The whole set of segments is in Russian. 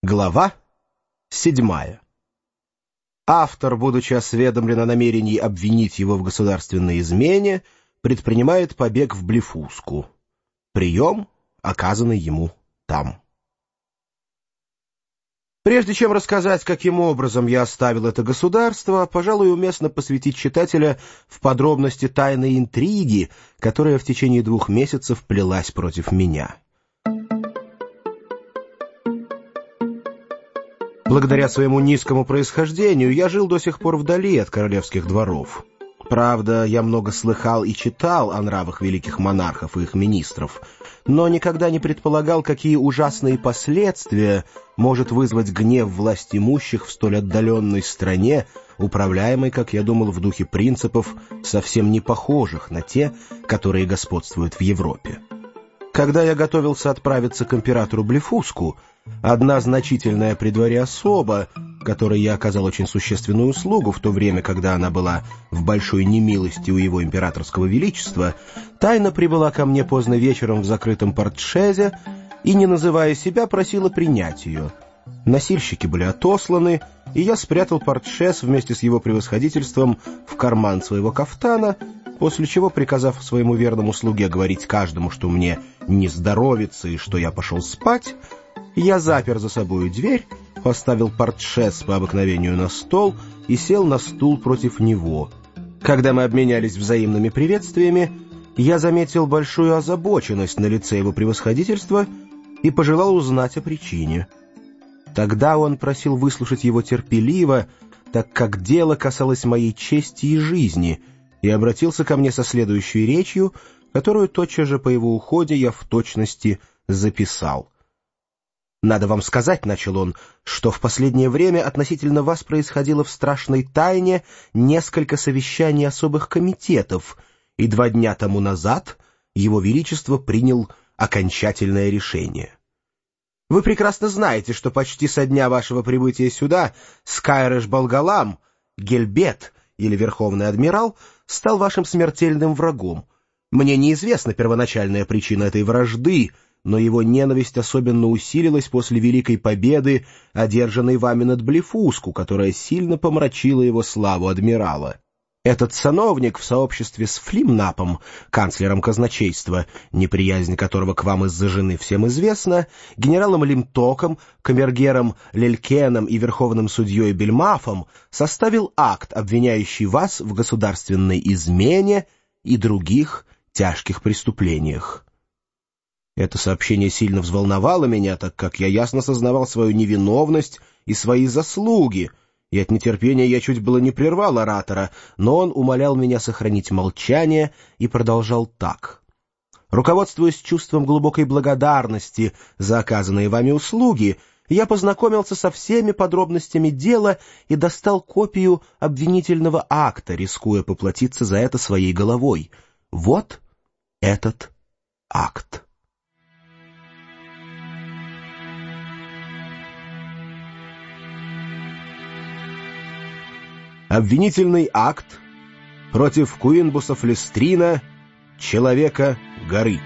Глава 7. Автор, будучи осведомлен о намерении обвинить его в государственной измене, предпринимает побег в Блефуску. Прием, оказанный ему там. Прежде чем рассказать, каким образом я оставил это государство, пожалуй, уместно посвятить читателя в подробности тайной интриги, которая в течение 2 месяцев плелась против меня. Благодаря своему низкому происхождению я жил до сих пор вдали от королевских дворов. Правда, я много слыхал и читал о нравах великих монархов и их министров, но никогда не предполагал, какие ужасные последствия может вызвать гнев властимущих в столь отдаленной стране, управляемой, как я думал, в духе принципов, совсем не похожих на те, которые господствуют в Европе. Когда я готовился отправиться к императору Блефуску, одна значительная при дворе особа, которой я оказал очень существенную услугу в то время, когда она была в большой немилости у его императорского величества, тайно прибыла ко мне поздно вечером в закрытом портшезе и, не называя себя, просила принять ее. Носильщики были отосланы, и я спрятал портшез вместе с его превосходительством в карман своего кафтана, после чего, приказав своему верному слуге говорить каждому, что мне не здоровится и что я пошел спать, я запер за собою дверь, поставил портшез по обыкновению на стол и сел на стул против него. Когда мы обменялись взаимными приветствиями, я заметил большую озабоченность на лице его превосходительства и пожелал узнать о причине. Тогда он просил выслушать его терпеливо, так как дело касалось моей чести и жизни, и обратился ко мне со следующей речью, которую тотчас же по его уходе я в точности записал. «Надо вам сказать, — начал он, — что в последнее время относительно вас происходило в страшной тайне несколько совещаний особых комитетов, и 2 дня тому назад Его Величество принял окончательное решение. Вы прекрасно знаете, что почти со дня вашего прибытия сюда Скайрэш-Болгалам, Гельбет, или Верховный Адмирал, стал вашим смертельным врагом. Мне неизвестна первоначальная причина этой вражды, но его ненависть особенно усилилась после великой победы, одержанной вами над Блефуску, которая сильно помрачила его славу адмирала. Этот сановник в сообществе с Флимнапом, канцлером казначейства, неприязнь которого к вам из-за жены всем известна, генералом Лимтоком, камергером Лелькеном и верховным судьей Бельмафом, составил акт, обвиняющий вас в государственной измене и других тяжких преступлениях. Это сообщение сильно взволновало меня, так как я ясно сознавал свою невиновность и свои заслуги, и от нетерпения я чуть было не прервал оратора, но он умолял меня сохранить молчание и продолжал так. Руководствуясь чувством глубокой благодарности за оказанные вами услуги, я познакомился со всеми подробностями дела и достал копию обвинительного акта, рискуя поплатиться за это своей головой. Вот этот акт. Обвинительный акт против Куинбуса Флестрина, человека горы.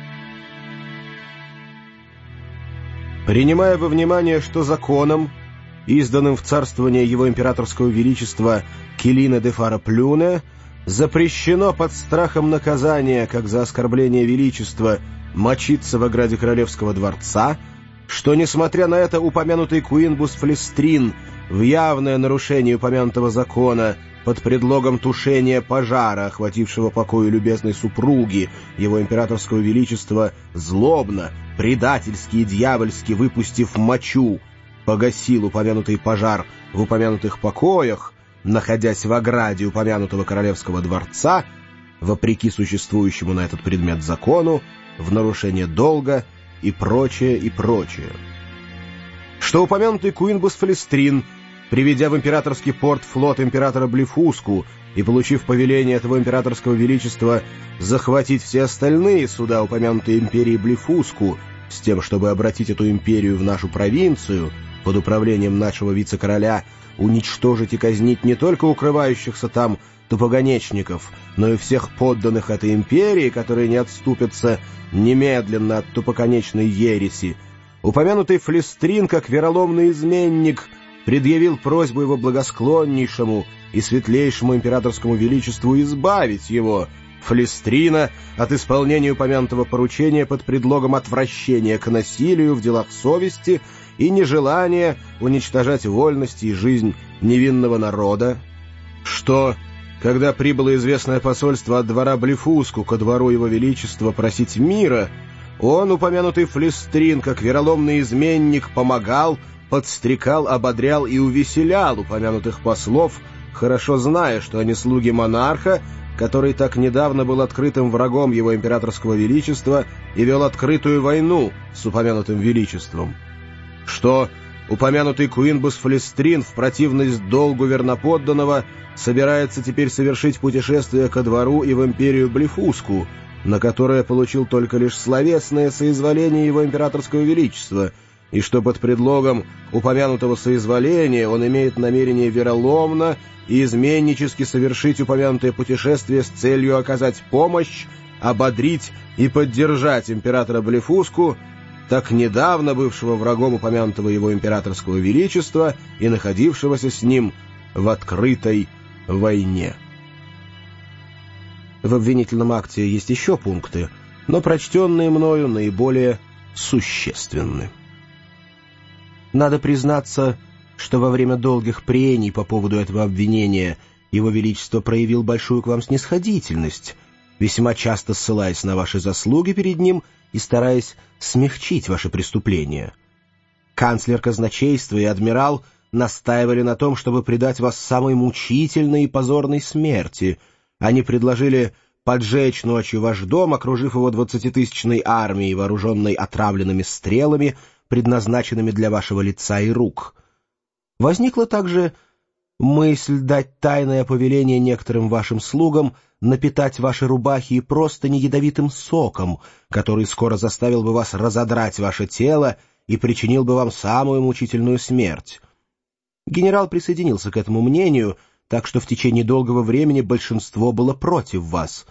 Принимая во внимание, что законом, изданным в царствование его императорского величества Келина де Фараплюне, запрещено под страхом наказания, как за оскорбление величества, мочиться в ограде королевского дворца, что, несмотря на это, упомянутый Куинбус Флестрин в явное нарушение упомянутого закона под предлогом тушения пожара, охватившего покои любезной супруги его императорского величества, злобно, предательски и дьявольски выпустив мочу, погасил упомянутый пожар в упомянутых покоях, находясь в ограде упомянутого королевского дворца, вопреки существующему на этот предмет закону, в нарушение долга и прочее, и прочее. Что упомянутый Куинбус Флестрин, приведя в императорский порт флот императора Блефуску и получив повеление этого императорского величества захватить все остальные суда упомянутой империи Блефуску с тем, чтобы обратить эту империю в нашу провинцию, под управлением нашего вице-короля уничтожить и казнить не только укрывающихся там тупоганечников, но и всех подданных этой империи, которые не отступятся немедленно от тупоконечной ереси, упомянутый Флестрин, как вероломный изменник, предъявил просьбу его благосклоннейшему и светлейшему императорскому величеству избавить его, Флестрина, от исполнения упомянутого поручения под предлогом отвращения к насилию в делах совести и нежелания уничтожать вольность и жизнь невинного народа, что, когда прибыло известное посольство от двора Блефуску ко двору его величества просить мира, он, упомянутый Флестрин, как вероломный изменник, помогал, подстрекал, ободрял и увеселял упомянутых послов, хорошо зная, что они слуги монарха, который так недавно был открытым врагом его императорского величества и вел открытую войну с упомянутым величеством, что упомянутый Куинбус Флестрин в противность долгу верноподданного собирается теперь совершить путешествие ко двору и в империю Блефуску, на которое получил только лишь словесное соизволение его императорского величества, и что под предлогом упомянутого соизволения он имеет намерение вероломно и изменнически совершить упомянутое путешествие с целью оказать помощь, ободрить и поддержать императора Блефуску, так недавно бывшего врагом упомянутого его императорского величества и находившегося с ним в открытой войне. В обвинительном акте есть еще пункты, но прочтенные мною наиболее существенны. Надо признаться, что во время долгих прений по поводу этого обвинения Его Величество проявил большую к вам снисходительность, весьма часто ссылаясь на ваши заслуги перед ним и стараясь смягчить ваши преступления. Канцлер казначейства и адмирал настаивали на том, чтобы предать вас самой мучительной и позорной смерти. Они предложили поджечь ночью ваш дом, окружив его 20-тысячной армией, вооруженной отравленными стрелами, предназначенными для вашего лица и рук. Возникла также мысль дать тайное повеление некоторым вашим слугам напитать ваши рубахи и простыни ядовитым соком, который скоро заставил бы вас разодрать ваше тело и причинил бы вам самую мучительную смерть. Генерал присоединился к этому мнению, так что в течение долгого времени большинство было против вас.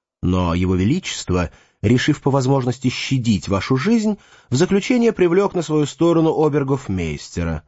Но Его Величество, решив по возможности щадить вашу жизнь, в заключение привлек на свою сторону обергофмейстера.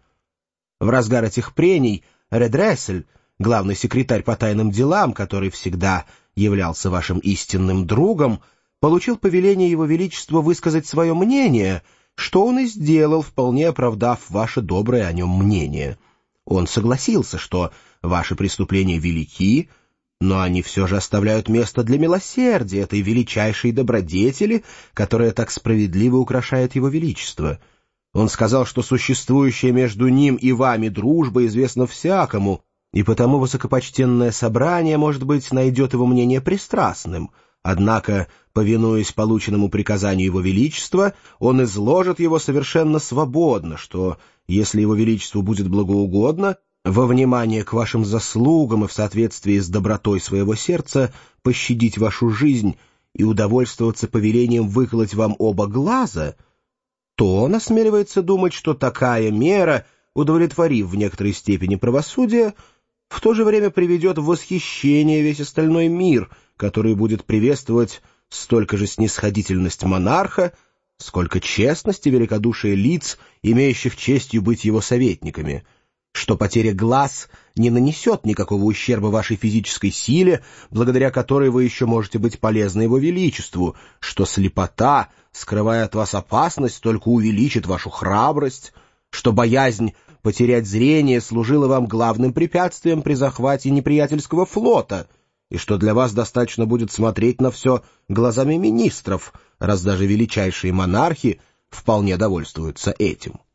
В разгар этих прений Редresсель, главный секретарь по тайным делам, который всегда являлся вашим истинным другом, получил повеление Его Величества высказать свое мнение, что он и сделал, вполне оправдав ваше доброе о нем мнение. Он согласился, что ваши преступления велики, но они все же оставляют место для милосердия, этой величайшей добродетели, которая так справедливо украшает Его Величество. Он сказал, что существующая между ним и вами дружба известна всякому, и потому высокопочтенное собрание, может быть, найдет его мнение пристрастным. Однако, повинуясь полученному приказанию Его Величества, он изложит его совершенно свободно, что, если Его Величеству будет благоугодно, во внимание к вашим заслугам и в соответствии с добротой своего сердца пощадить вашу жизнь и удовольствоваться повелением выколоть вам оба глаза, то он осмеливается думать, что такая мера, удовлетворив в некоторой степени правосудие, в то же время приведет в восхищение весь остальной мир, который будет приветствовать столько же снисходительность монарха, сколько честность и великодушие лиц, имеющих честью быть его советниками, что потеря глаз не нанесет никакого ущерба вашей физической силе, благодаря которой вы еще можете быть полезны Его Величеству, что слепота, скрывая от вас опасность, только увеличит вашу храбрость, что боязнь потерять зрение служила вам главным препятствием при захвате неприятельского флота, и что для вас достаточно будет смотреть на все глазами министров, раз даже величайшие монархи вполне довольствуются этим.